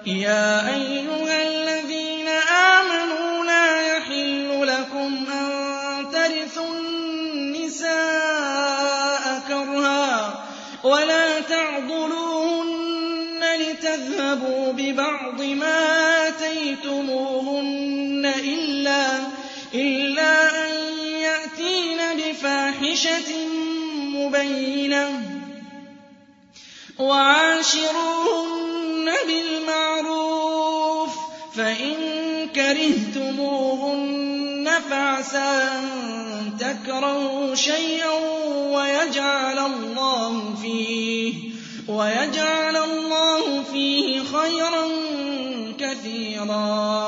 يَا أَيُّهَا الَّذِينَ آمَنُوا لَا يَحِلُّ لَكُمْ أَن تَرِثُوا النِّسَاءَ كَرْهًا وَلَا تَعْضُلُوهُنَّ لِتَذْهَبُوا بِبَعْضِ مَا آتَيْتُمُوهُنَّ إِلَّا أَن يَأْتِينَ بِفَاحِشَةٍ مُّبَيِّنَةٍ ۚ وَعَاشِرُوهُنَّ بِالْمَعْرُوفِ ۚ فَإِن كَرِهْتُمُوهُنَّ فَعَسَىٰ أَن تَكْرَهُوا شَيْئًا وَيَجْعَلَ اللَّهُ فِيهِ خَيْرًا كَثِيرًا